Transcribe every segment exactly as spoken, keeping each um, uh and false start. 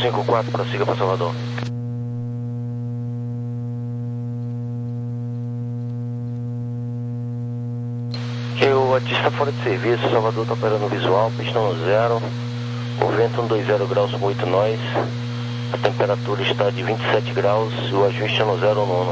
cinco quatro, prossiga para Salvador. Ok, o Batista fora de serviço, Salvador está operando visual, pistão no zero, o vento cento e vinte graus, muito nós, a temperatura está de vinte e sete graus e o ajuste é no zero nono.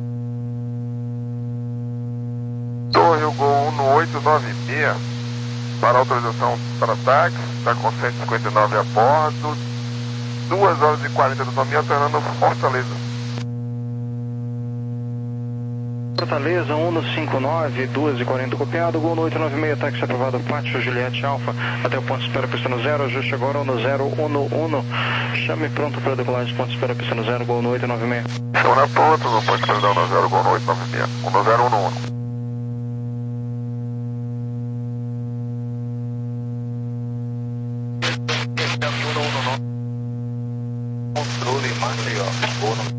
Torre, o Gol um no oito nove seis. para autorização para táxi, está com cento e cinquenta e nove a bordo, duas horas e quarenta do nome, alternando Fortaleza. Fortaleza, um cinco nove, duas e quarenta copiado, Gol no oito nove seis, táxi aprovado, Pátio Juliette Alfa, até o ponto de espera, pista no zero, ajuste agora no zero um um, chame pronto para decolagem, ponto de espera, pista no zero, Gol no oito nove seis. Estou na ponta, no ponto de espera no zero, Gol no oito nove seis, no zero um um. Controle, mande, ó, Gol no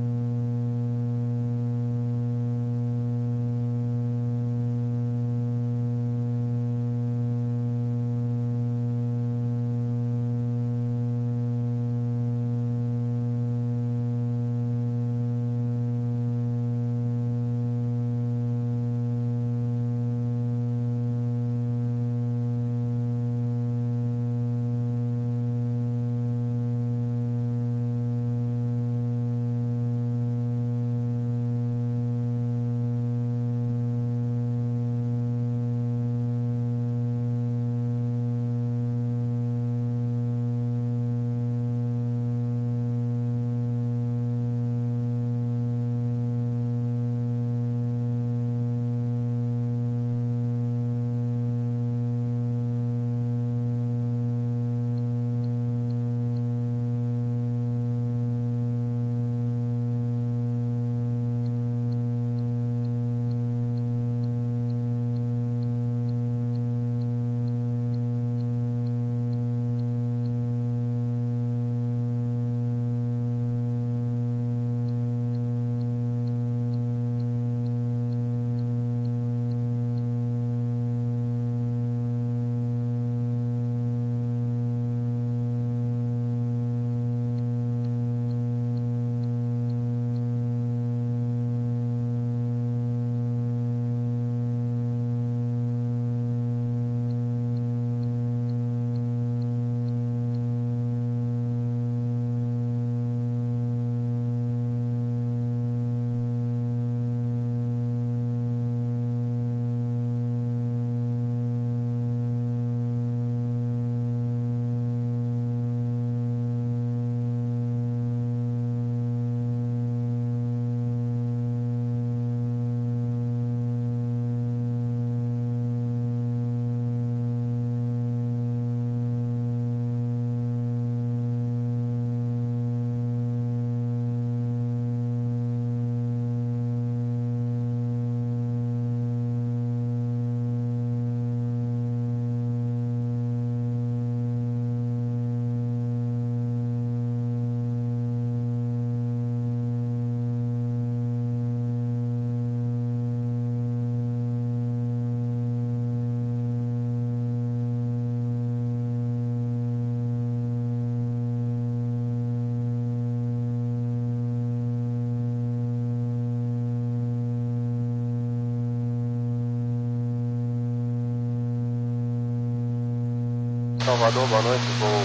Salvador, boa noite, Gol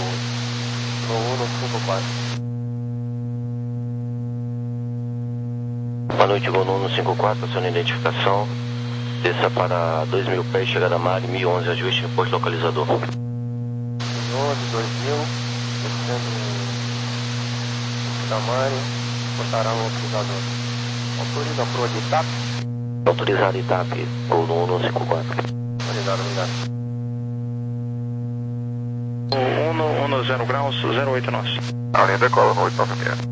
no um cinco quatro. Boa noite, Gol no um cinco quatro, sua identificação. Desça para dois mil pés, chegada a Mari, mil e onze, ajuste, posto localizador. onze, dois mil, descendo da Mari, botará no localizador. Autoriza pro de I T A P? Autorizar I T A P, Gol no um cinco quatro. Obrigado, obrigado. um zero graus, zero oito nós. A linha decola no oito nove seis.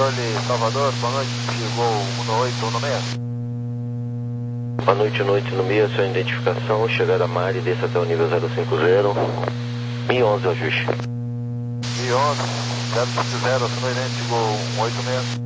Controle Salvador, boa noite, chegou um oito um seis. Boa noite, noite no meio, sua identificação, chegada a Mari, desça até o nível zero cinco zero, mil e onze o ajuste. mil e onze, zero cinco zero, sua identificação, chegou um oito seis.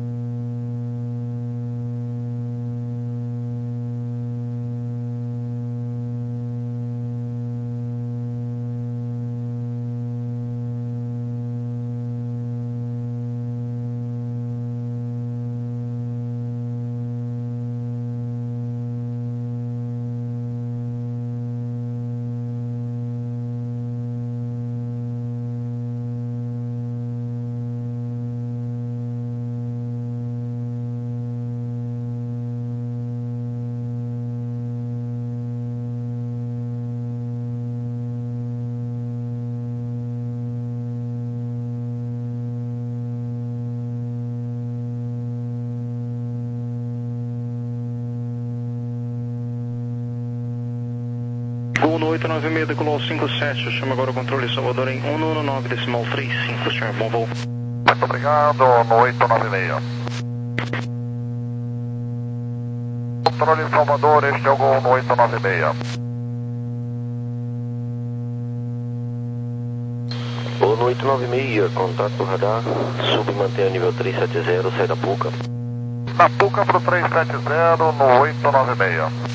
Gol no oito nove seis, decolou cinco sete, chama agora o controle Salvador em um um nove decimal três cinco, senhor, bom voo. Muito obrigado, no oito nove seis. Controle Salvador, este é o gol no oito nove seis. Gol no oito nove seis, contato radar, sub e mantém o nível trezentos e setenta, sai da Puca. Na Puca para o trezentos e setenta, no oito nove seis.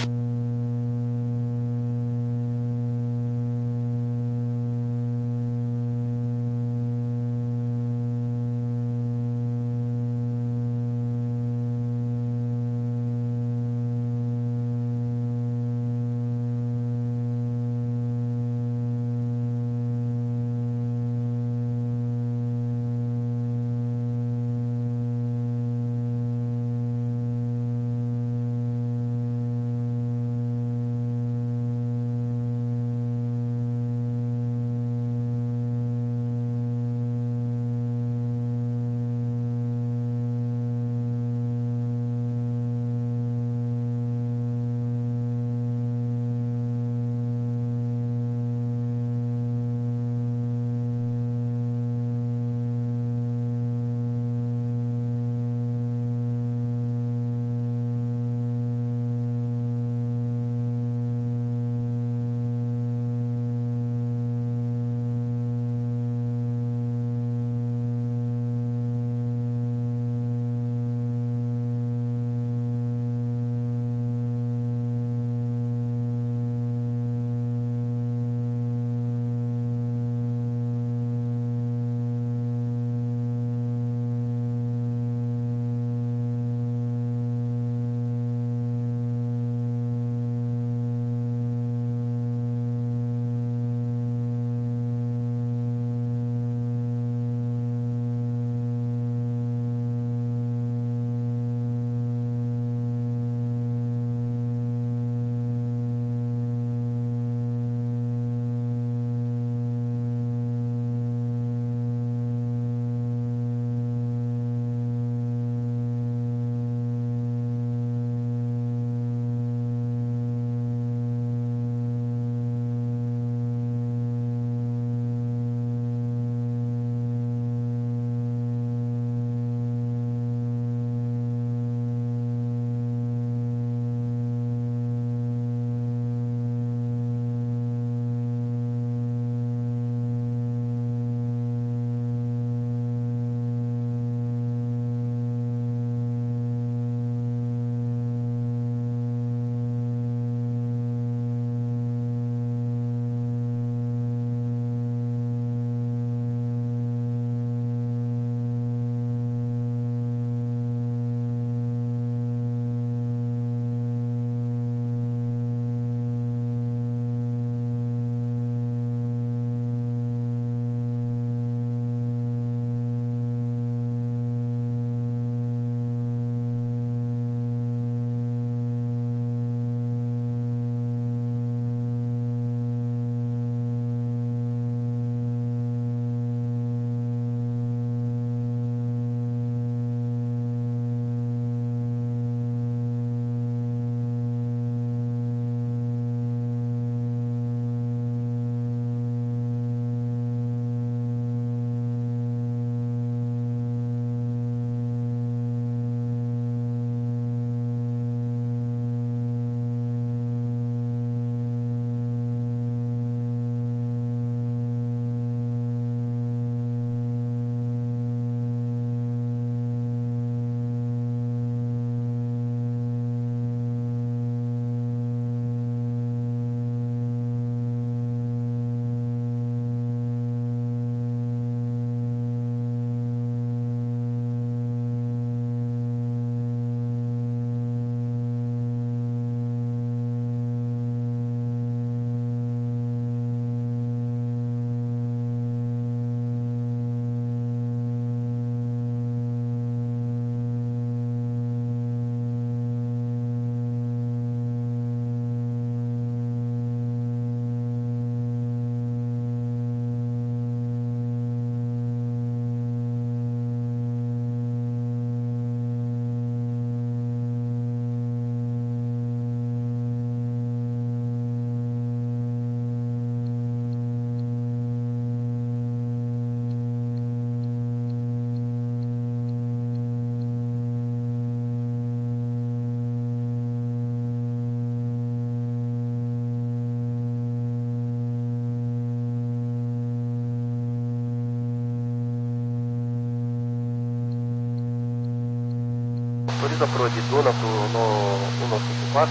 localiza pro de Duna pro no um nove cinco quatro.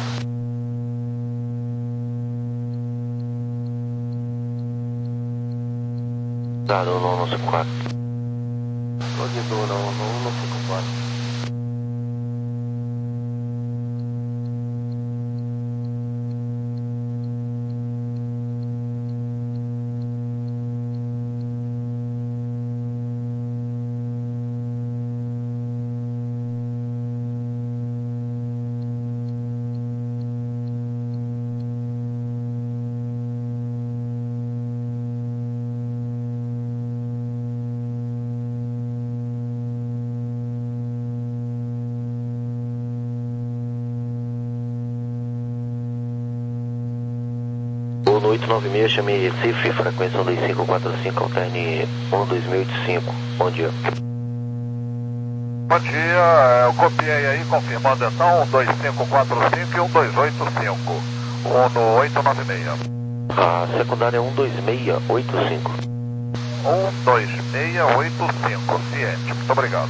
Dado no um nove cinco quatro. Pro de Duna no um nove cinco quatro. No oito nove seis, chamei Recife, frequência um dois cinco quatro cinco, alterne um dois mil e oitenta e cinco. Bom dia. Bom dia, eu copiei aí, confirmando então, um dois cinco quatro cinco e um dois oito cinco. um no oito nove seis. A secundária é um dois seis oito cinco. um dois seis oito cinco, ciente, muito obrigado.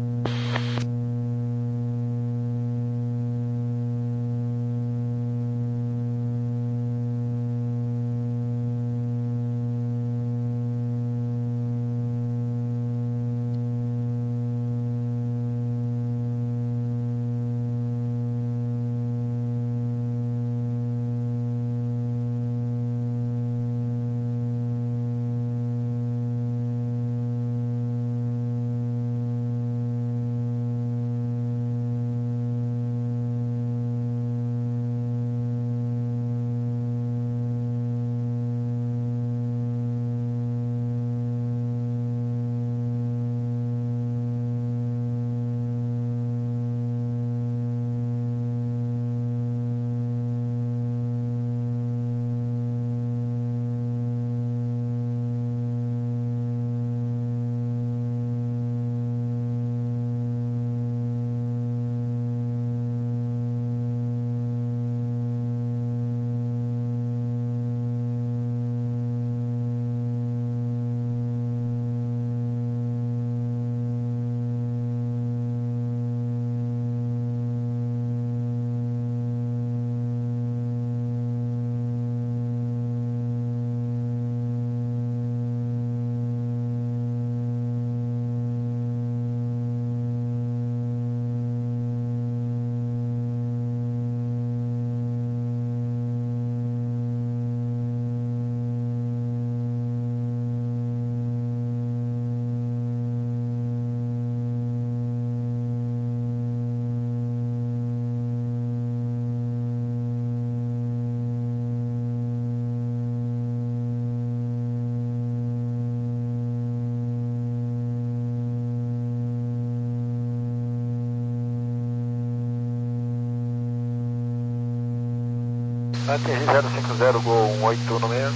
A T R zero cinco zero, Gol um oito no meio.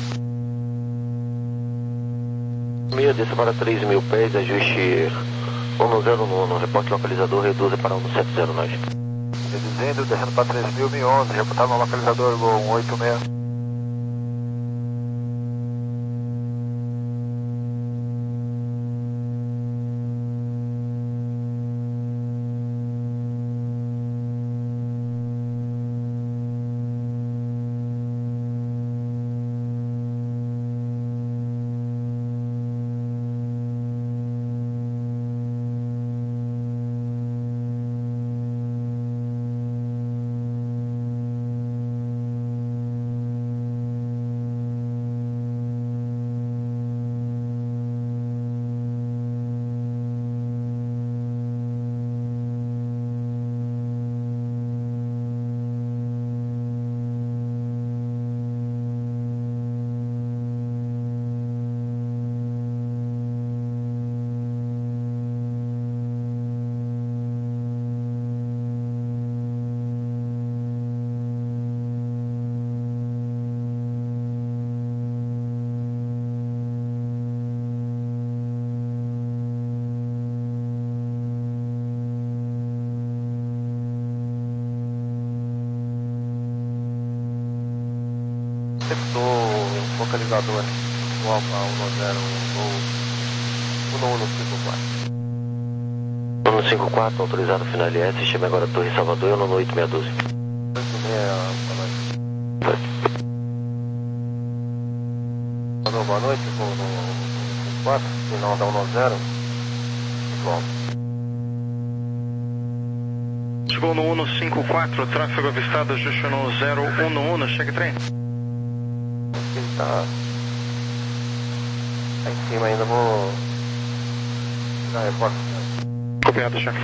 Meia, desça para três mil pés, ajuste um no zero nono, reporte localizador, reduza para um sete zero nove. Reduzindo, descendo para três mil, mil e onze, reportado no localizador, Gol um oito seis. Receptor localizador no Alfa um zero um cinco quatro. Uno cinco quatro, autorizado final L S, chame agora Torre Salvador e Uno oito seis um. Boa noite, vou no cinco quatro, final da um zero. Bom. Chegou no Uno cinco quatro, tráfego avistado, ajuste no zero um um, chegue trem. Ele tá... tá em cima ainda, vou... dar repórter. Copiado, chefe.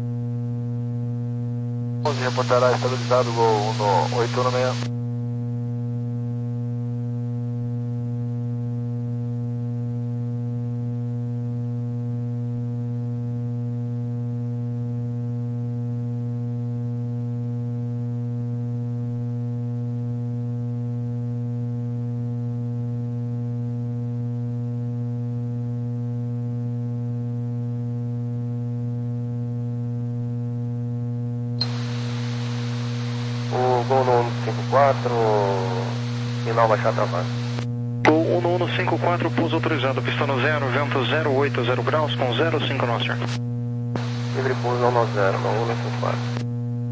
onze, reportará estabilizado, gol Uno oito um seis. O gol no Uno cinco quatro, final baixar travado. Gol Uno Uno cinco quatro, pouso autorizado, pista no zero, vento zero oito zero graus com zero cinco Noster. Livre pouso no zero, no Uno cinco quatro.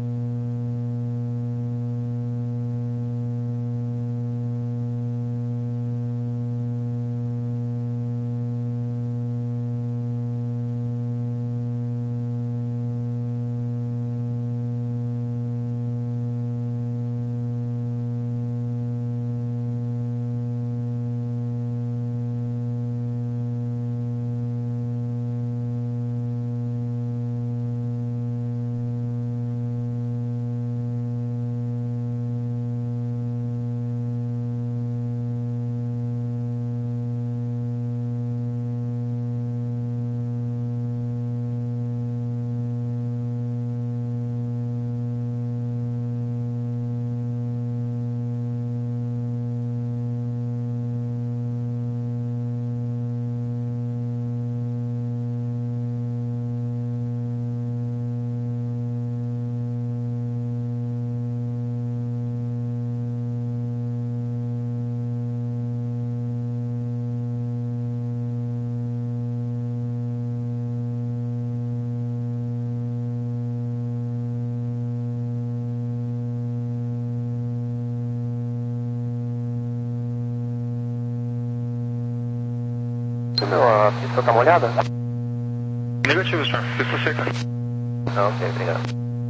Meu, a pista tá molhada? Negativo, senhor. Pista seca. Ah, ok, obrigado.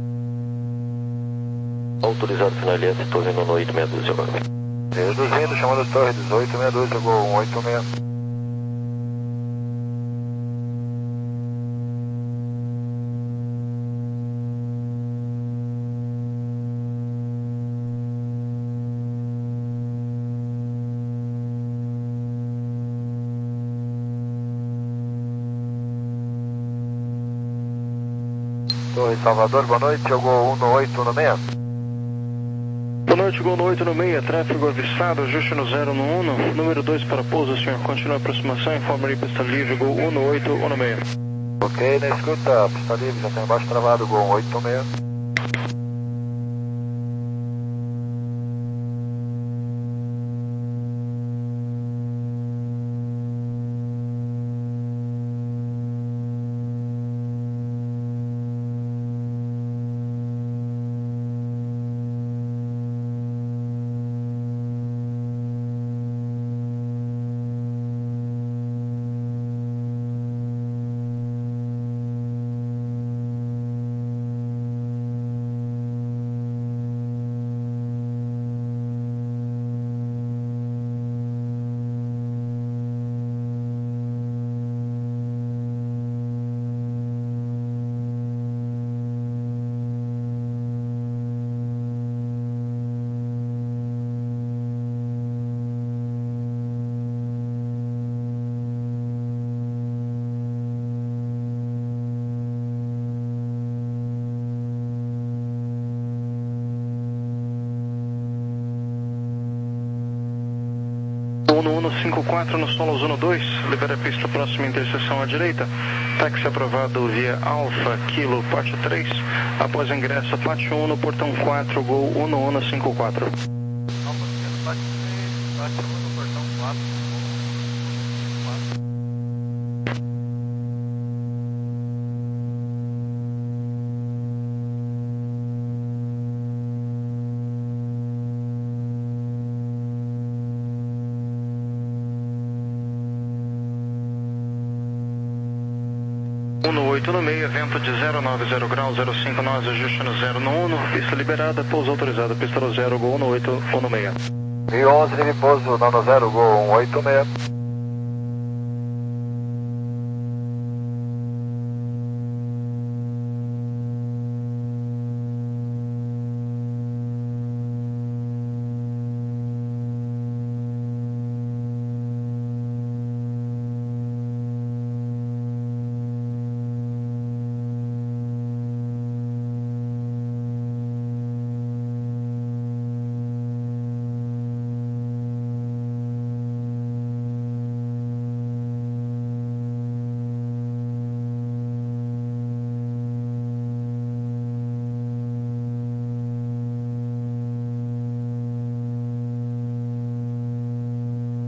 Autorizado final L S, Torre Uno oito seis dois agora. duzentos, chamando Torre dezoito seis dois, jogou um oito seis. Torre Salvador, boa noite, jogou Uno oito um seis. Boa noite, Gol no oito no seis, tráfego avistado, ajuste no zero no um, número dois para pouso, senhor. Continua a aproximação, informe pista livre, Gol Uno oito um seis. Ok, na escuta, pista livre, já tem embaixo travado, Gol oito seis. Uno Uno cinco quatro no solo Uno dois, libera a pista próxima interseção à direita. Táxi aprovado via Alfa, Kilo, Pátio três. Após ingresso, Pátio um no portão quatro, Gol Uno Uno cinco quatro. Alfa, Pátio três, Pátio um no portão quatro. um oito no seis, vento de zero nove zero graus, zero cinco nove, ajuste no zero no um, pista liberada, pouso autorizado, pista no zero, gol um oito no seis. mil e onze, pouso no zero, gol um oito seis.